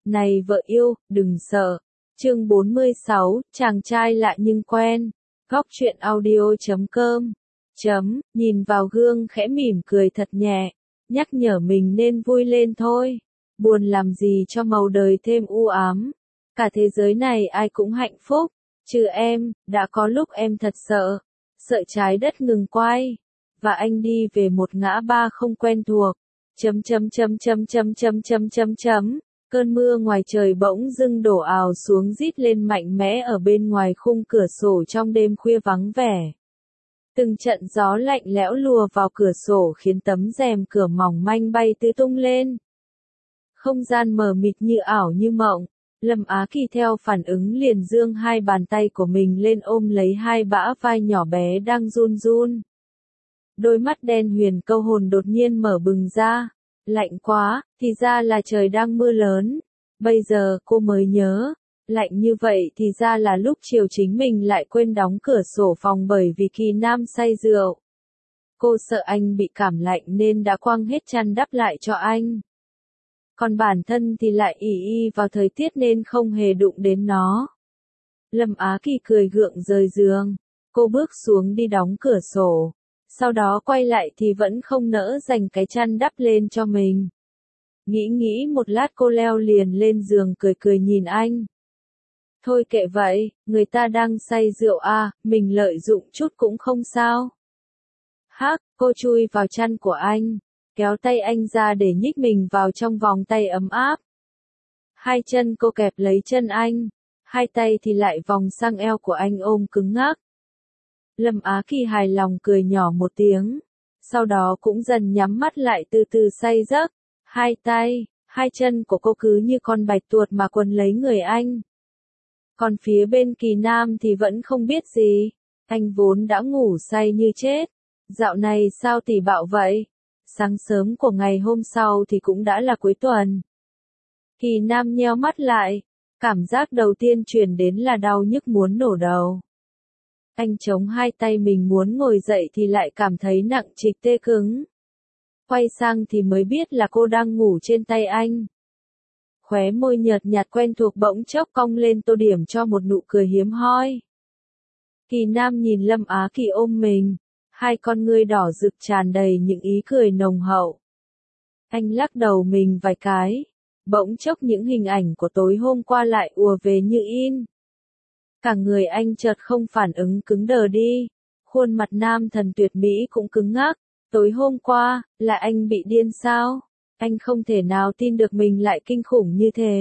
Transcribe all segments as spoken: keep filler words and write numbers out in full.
Này vợ yêu, đừng sợ. Chương bốn mươi sáu, chàng trai lạ nhưng quen. Góc truyện audio chấm com. Chấm, nhìn vào gương khẽ mỉm cười thật nhẹ, nhắc nhở mình nên vui lên thôi. Buồn làm gì cho màu đời thêm u ám. Cả thế giới này ai cũng hạnh phúc, trừ em, đã có lúc em thật sợ. Sợ trái đất ngừng quay, và anh đi về một ngã ba không quen thuộc. Chấm chấm chấm chấm chấm chấm chấm chấm chấm. Cơn mưa ngoài trời bỗng dưng đổ ào xuống rít lên mạnh mẽ ở bên ngoài khung cửa sổ trong đêm khuya vắng vẻ. Từng trận gió lạnh lẽo lùa vào cửa sổ khiến tấm rèm cửa mỏng manh bay tứ tung lên. Không gian mờ mịt như ảo như mộng. Lâm Á Kỳ theo phản ứng liền giương hai bàn tay của mình lên ôm lấy hai bả vai nhỏ bé đang run run. Đôi mắt đen huyền câu hồn đột nhiên mở bừng ra. Lạnh quá, thì ra là trời đang mưa lớn. Bây giờ cô mới nhớ, lạnh như vậy thì ra là lúc chiều chính mình lại quên đóng cửa sổ phòng bởi vì Kỳ Nam say rượu. Cô sợ anh bị cảm lạnh nên đã quăng hết chăn đắp lại cho anh. Còn bản thân thì lại ỷ y vào thời tiết nên không hề đụng đến nó. Lâm Á Kỳ cười gượng rời giường, cô bước xuống đi đóng cửa sổ. Sau đó quay lại thì vẫn không nỡ dành cái chăn đắp lên cho mình. Nghĩ nghĩ một lát cô leo liền lên giường cười cười nhìn anh. Thôi kệ vậy, người ta đang say rượu à, mình lợi dụng chút cũng không sao. Hắc, cô chui vào chăn của anh, kéo tay anh ra để nhích mình vào trong vòng tay ấm áp. Hai chân cô kẹp lấy chân anh, hai tay thì lại vòng sang eo của anh ôm cứng ngắc. Lâm Á Kỳ hài lòng cười nhỏ một tiếng, sau đó cũng dần nhắm mắt lại từ từ say giấc. Hai tay, hai chân của cô cứ như con bạch tuộc mà quấn lấy người anh. Còn phía bên Kỳ Nam thì vẫn không biết gì, anh vốn đã ngủ say như chết. Dạo này sao tỉ bạo vậy? Sáng sớm của ngày hôm sau thì cũng đã là cuối tuần. Kỳ Nam nheo mắt lại, cảm giác đầu tiên truyền đến là đau nhức muốn nổ đầu. Anh chống hai tay mình muốn ngồi dậy thì lại cảm thấy nặng trịch tê cứng. Quay sang thì mới biết là cô đang ngủ trên tay anh. Khóe môi nhợt nhạt quen thuộc bỗng chốc cong lên tô điểm cho một nụ cười hiếm hoi. Kỳ Nam nhìn Lâm Á Kỳ ôm mình, hai con ngươi đỏ rực tràn đầy những ý cười nồng hậu. Anh lắc đầu mình vài cái, bỗng chốc những hình ảnh của tối hôm qua lại ùa về như in. Cả người anh chợt không phản ứng cứng đờ đi, khuôn mặt nam thần tuyệt mỹ cũng cứng ngắc. Tối hôm qua, là anh bị điên sao? Anh không thể nào tin được mình lại kinh khủng như thế.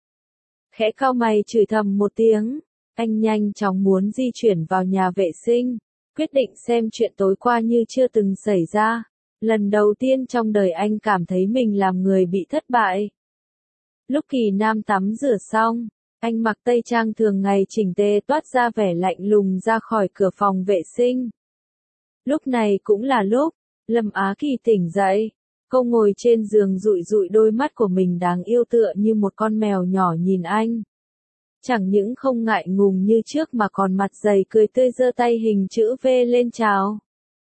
Khẽ cau mày chửi thầm một tiếng, anh nhanh chóng muốn di chuyển vào nhà vệ sinh, quyết định xem chuyện tối qua như chưa từng xảy ra. Lần đầu tiên trong đời anh cảm thấy mình làm người bị thất bại. Lúc Kỳ Nam tắm rửa xong, anh mặc tây trang thường ngày chỉnh tề toát ra vẻ lạnh lùng ra khỏi cửa phòng vệ sinh. Lúc này cũng là lúc Lâm Á Kỳ tỉnh dậy, cô ngồi trên giường dụi dụi đôi mắt của mình đáng yêu tựa như một con mèo nhỏ nhìn anh. Chẳng những không ngại ngùng như trước mà còn mặt dày cười tươi giơ tay hình chữ V lên chào.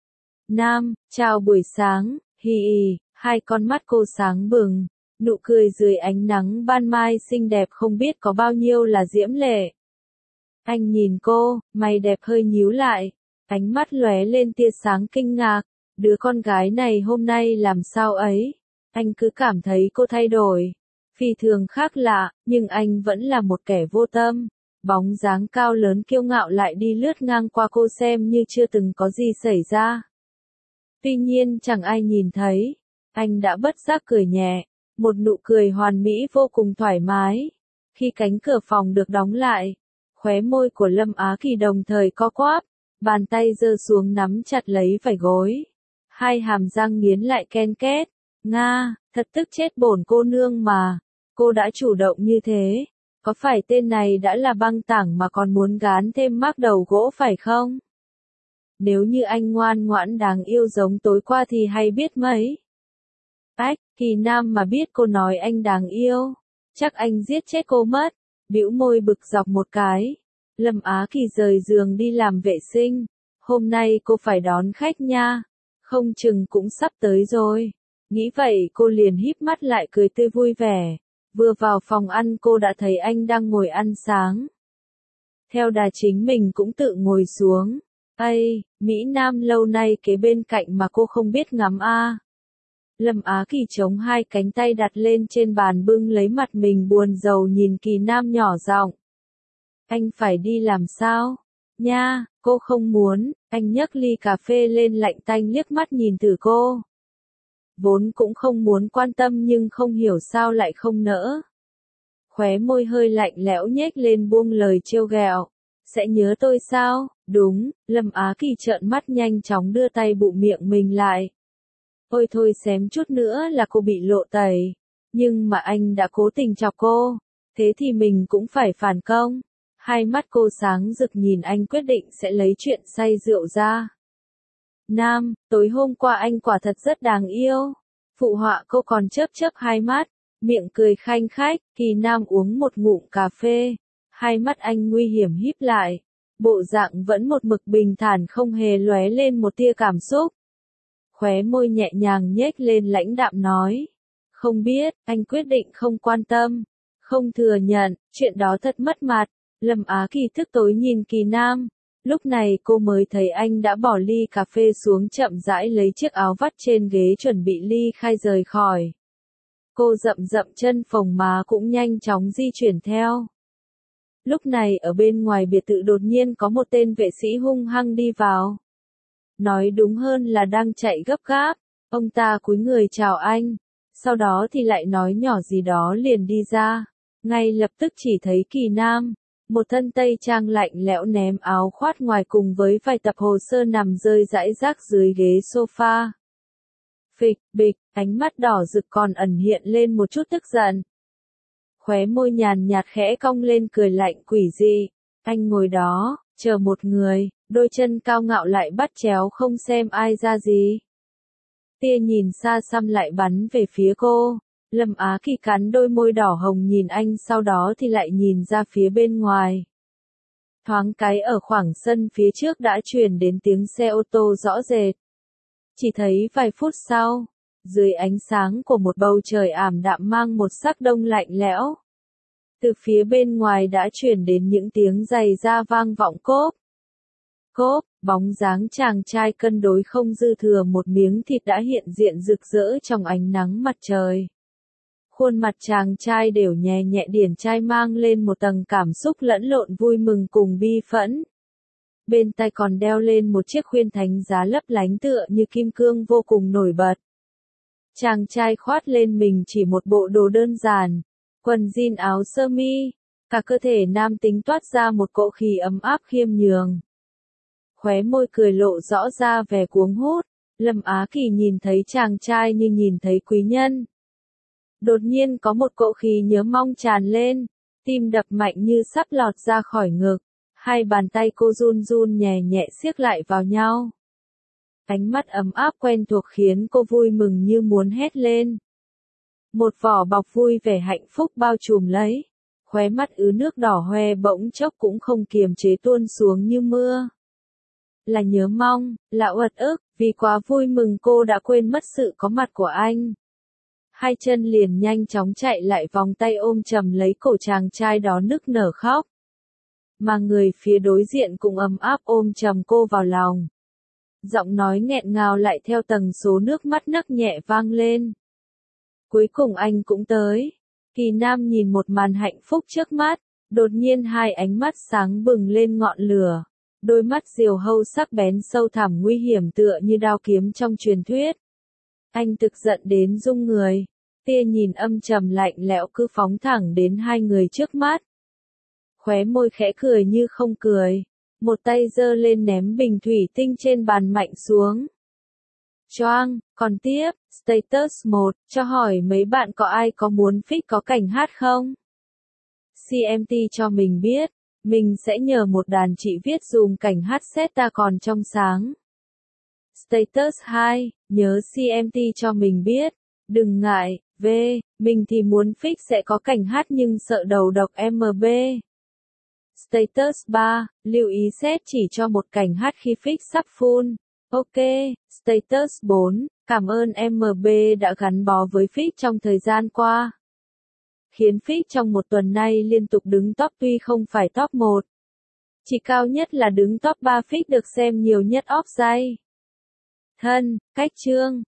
Nam, chào buổi sáng, hi hi, hai con mắt cô sáng bừng, nụ cười dưới ánh nắng ban mai xinh đẹp không biết có bao nhiêu là diễm lệ. Anh nhìn cô, mày đẹp hơi nhíu lại, ánh mắt lóe lên tia sáng kinh ngạc. Đứa con gái này hôm nay làm sao ấy? Anh cứ cảm thấy cô thay đổi. Phi thường khác lạ, nhưng anh vẫn là một kẻ vô tâm. Bóng dáng cao lớn kiêu ngạo lại đi lướt ngang qua cô xem như chưa từng có gì xảy ra. Tuy nhiên chẳng ai nhìn thấy. Anh đã bất giác cười nhẹ. Một nụ cười hoàn mỹ vô cùng thoải mái. Khi cánh cửa phòng được đóng lại, khóe môi của Lâm Á Kỳ đồng thời co quắp. Bàn tay giơ xuống nắm chặt lấy vảy gối. Hai hàm răng nghiến lại ken két. Nga, thật tức chết bổn cô nương mà. Cô đã chủ động như thế. Có phải tên này đã là băng tảng mà còn muốn gán thêm mác đầu gỗ phải không? Nếu như anh ngoan ngoãn đáng yêu giống tối qua thì hay biết mấy. Ách, Kỳ Nam mà biết cô nói anh đáng yêu, chắc anh giết chết cô mất. Bĩu môi bực dọc một cái. Lâm Á Kỳ rời giường đi làm vệ sinh. Hôm nay cô phải đón khách nha. Không chừng cũng sắp tới rồi. Nghĩ vậy cô liền híp mắt lại cười tươi vui vẻ. Vừa vào phòng ăn cô đã thấy anh đang ngồi ăn sáng. Theo đà chính mình cũng tự ngồi xuống. Ây, Mỹ Nam lâu nay kế bên cạnh mà cô không biết ngắm a. Lâm Á Kỳ chống hai cánh tay đặt lên trên bàn bưng lấy mặt mình buồn rầu nhìn Kỳ Nam nhỏ giọng. Anh phải đi làm sao? Nha, cô không muốn, anh nhấc ly cà phê lên lạnh tanh liếc mắt nhìn từ cô. Vốn cũng không muốn quan tâm nhưng không hiểu sao lại không nỡ. Khóe môi hơi lạnh lẽo nhếch lên buông lời trêu ghẹo. Sẽ nhớ tôi sao? Đúng, Lâm Á Kỳ trợn mắt nhanh chóng đưa tay bụm miệng mình lại. Ôi thôi xém chút nữa là cô bị lộ tẩy. Nhưng mà anh đã cố tình chọc cô. Thế thì mình cũng phải phản công. Hai mắt cô sáng rực nhìn anh quyết định sẽ lấy chuyện say rượu ra. Nam, tối hôm qua anh quả thật rất đáng yêu. Phụ họa cô còn chớp chớp hai mắt, miệng cười khanh khách. Kỳ Nam uống một ngụm cà phê. Hai mắt anh nguy hiểm híp lại. Bộ dạng vẫn một mực bình thản không hề lóe lên một tia cảm xúc. Khóe môi nhẹ nhàng nhếch lên lãnh đạm nói. Không biết, anh quyết định không quan tâm. Không thừa nhận, chuyện đó thật mất mặt. Lâm Á Kỳ thức tối nhìn Kỳ Nam. Lúc này cô mới thấy anh đã bỏ ly cà phê xuống chậm rãi lấy chiếc áo vắt trên ghế chuẩn bị ly khai rời khỏi. Cô dậm dậm chân phồng má cũng nhanh chóng di chuyển theo. Lúc này ở bên ngoài biệt thự đột nhiên có một tên vệ sĩ hung hăng đi vào. Nói đúng hơn là đang chạy gấp gáp. Ông ta cúi người chào anh. Sau đó thì lại nói nhỏ gì đó liền đi ra. Ngay lập tức chỉ thấy Kỳ Nam. Một thân tây trang lạnh lẽo ném áo khoác ngoài cùng với vài tập hồ sơ nằm rơi rải rác dưới ghế sofa. Phịch, bịch, ánh mắt đỏ rực còn ẩn hiện lên một chút tức giận. Khóe môi nhàn nhạt khẽ cong lên cười lạnh quỷ dị. Anh ngồi đó, chờ một người, đôi chân cao ngạo lại bắt chéo không xem ai ra gì. Tia nhìn xa xăm lại bắn về phía cô. Lâm Á Kỳ cắn đôi môi đỏ hồng nhìn anh sau đó thì lại nhìn ra phía bên ngoài. Thoáng cái ở khoảng sân phía trước đã truyền đến tiếng xe ô tô rõ rệt. Chỉ thấy vài phút sau, dưới ánh sáng của một bầu trời ảm đạm mang một sắc đông lạnh lẽo. Từ phía bên ngoài đã truyền đến những tiếng giày da vang vọng cốp. Cốp, bóng dáng chàng trai cân đối không dư thừa một miếng thịt đã hiện diện rực rỡ trong ánh nắng mặt trời. Khuôn mặt chàng trai đều nhẹ nhẹ điển trai mang lên một tầng cảm xúc lẫn lộn vui mừng cùng bi phẫn. Bên tai còn đeo lên một chiếc khuyên thánh giá lấp lánh tựa như kim cương vô cùng nổi bật. Chàng trai khoát lên mình chỉ một bộ đồ đơn giản, quần jean áo sơ mi, cả cơ thể nam tính toát ra một cỗ khí ấm áp khiêm nhường. Khóe môi cười lộ rõ ra vẻ cuống hút, Lâm Á Kỳ nhìn thấy chàng trai như nhìn thấy quý nhân. Đột nhiên có một cỗ khí nhớ mong tràn lên, tim đập mạnh như sắp lọt ra khỏi ngực, hai bàn tay cô run run nhẹ nhẹ siết lại vào nhau. Ánh mắt ấm áp quen thuộc khiến cô vui mừng như muốn hét lên. Một vỏ bọc vui vẻ hạnh phúc bao trùm lấy, khóe mắt ứ nước đỏ hoe bỗng chốc cũng không kiềm chế tuôn xuống như mưa. Là nhớ mong, là uất ức, vì quá vui mừng cô đã quên mất sự có mặt của anh. Hai chân liền nhanh chóng chạy lại vòng tay ôm chầm lấy cổ chàng trai đó nức nở khóc. Mà người phía đối diện cũng ấm áp ôm chầm cô vào lòng. Giọng nói nghẹn ngào lại theo tầng số nước mắt nấc nhẹ vang lên. Cuối cùng anh cũng tới. Kỳ Nam nhìn một màn hạnh phúc trước mắt, đột nhiên hai ánh mắt sáng bừng lên ngọn lửa. Đôi mắt diều hâu sắc bén sâu thẳm nguy hiểm tựa như đao kiếm trong truyền thuyết. Anh thực giận đến rung người, tia nhìn âm trầm lạnh lẽo cứ phóng thẳng đến hai người trước mắt. Khóe môi khẽ cười như không cười, một tay giơ lên ném bình thủy tinh trên bàn mạnh xuống. Choang, còn tiếp, status một, cho hỏi mấy bạn có ai có muốn fix có cảnh hát không? xê em tê cho mình biết, mình sẽ nhờ một đàn chị viết dùm cảnh hát set ta còn trong sáng. Status hai, nhớ xê em tê cho mình biết, đừng ngại, v, mình thì muốn fix sẽ có cảnh hát nhưng sợ đầu độc em bê. Status ba, lưu ý set chỉ cho một cảnh hát khi fix sắp full. Ok, status bốn, cảm ơn em bê đã gắn bó với fix trong thời gian qua. khiến Fix trong một tuần nay liên tục đứng top tuy không phải top một. Chỉ cao nhất là đứng top ba Fix được xem nhiều nhất offside. Thân, cách chương.